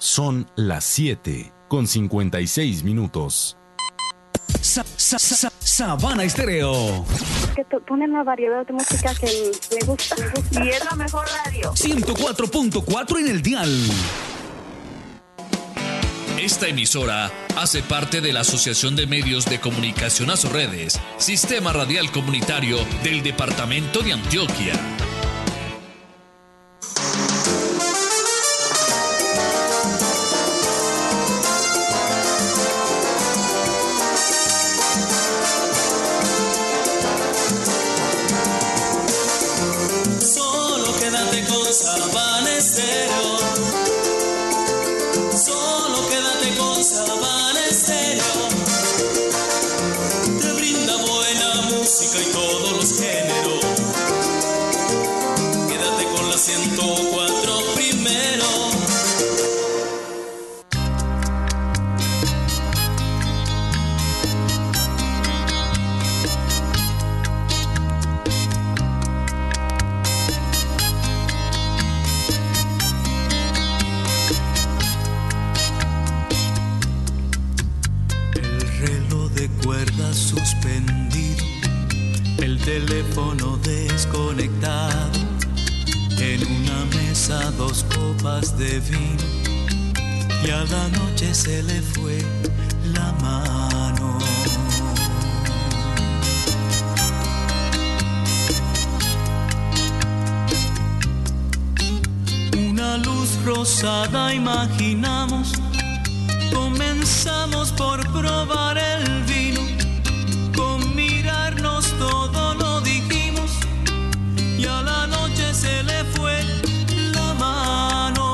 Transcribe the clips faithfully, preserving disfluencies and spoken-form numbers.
Son las siete con cincuenta y seis minutos. Sa, sa, sa, Sabana Estéreo. Que ponen una variedad de música que me gusta, me gusta. Y es la mejor radio. ciento cuatro punto cuatro en el dial. Esta emisora hace parte de la Asociación de Medios de Comunicación Asorredes, Sistema Radial Comunitario del Departamento de Antioquia. Solo quédate con Sabana Estéreo. Solo quédate con Sabana Estéreo. Te brinda buena música y todos los géneros. Quédate con la ciento cuatro primero. Suspendido, el teléfono desconectado, en una mesa dos copas de vino y a la noche se le fue la mano. Una luz rosada imaginamos, comenzamos por probar el vino. Con mirarnos todo lo dijimos y a la noche se le fue la mano.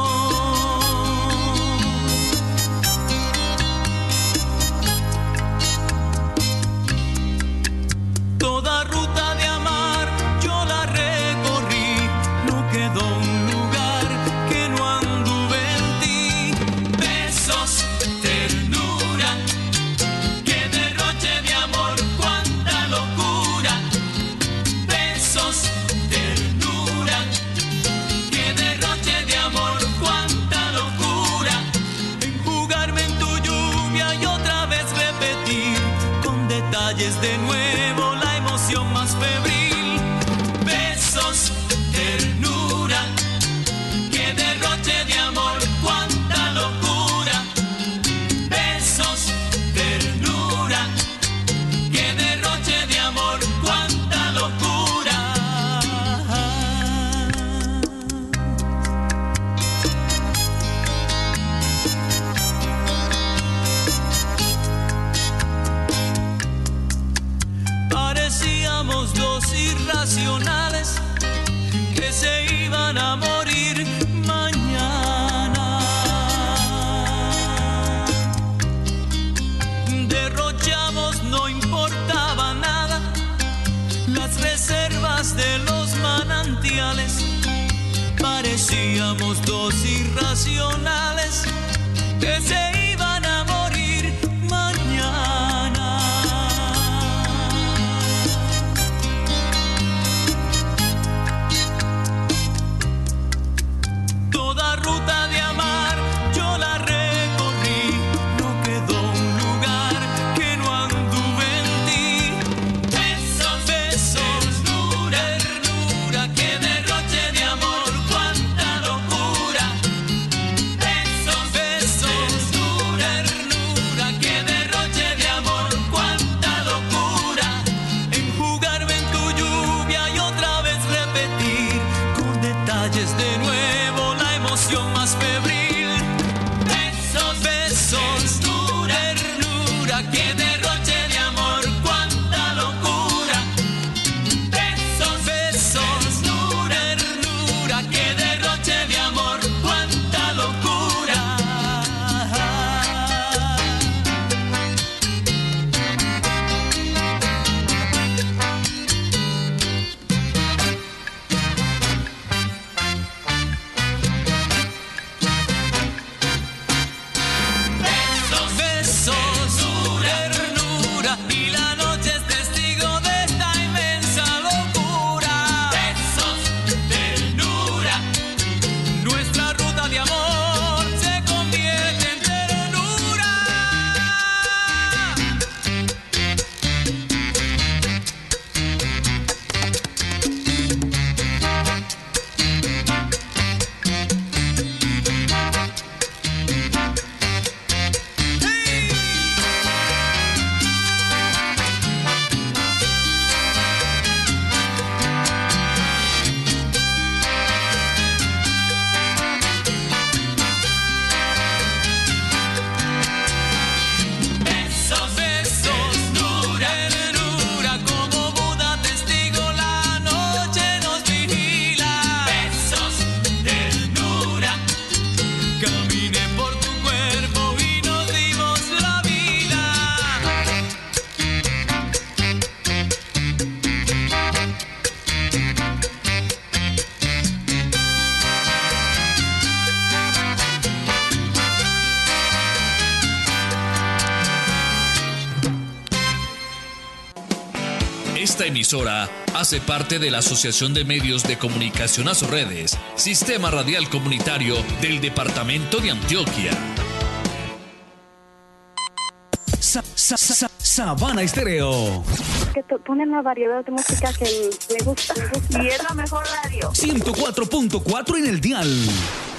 Toda ruta de amar yo la recorrí, no quedó un lugar que no anduve en ti. Besos, ternura, que derroche de amor. De nuevo la emoción más febril. Besos, ternura, que derroche de amor, cuánta locura. Besos, ternura, que derroche de amor, cuánta locura. Parecíamos dos irracionales que se iban a morir mañana. Derrochamos, no importaba nada, las reservas de los manantiales. Parecíamos dos irracionales que se iban a morir mañana. Toda ruta de amar yo la recorrí, no quedó un lugar que no anduve en ti. Besos, besos, ternura, ternura, que derroche de amor, cuánta locura. Besos, besos, ternura, ternura, que derroche de amor, cuánta locura. Enjugarme en tu lluvia y otra vez repetir con detalles de nuevo la emoción más febril. Besos, besos, ternura, que derroche de amor, cuánta locura. Besos, besos, ternura, que derroche de amor, cuánta locura. Caminé por tu cuerpo y nos dimos la vida. Esta emisora hace parte de la Asociación de Medios de Comunicación Azorredes, Sistema Radial Comunitario del Departamento de Antioquia. Sa- sa- sa- Sabana Estéreo. Que to- ponen una variedad de música que me gusta. Y es la mejor radio. ciento cuatro punto cuatro en el dial.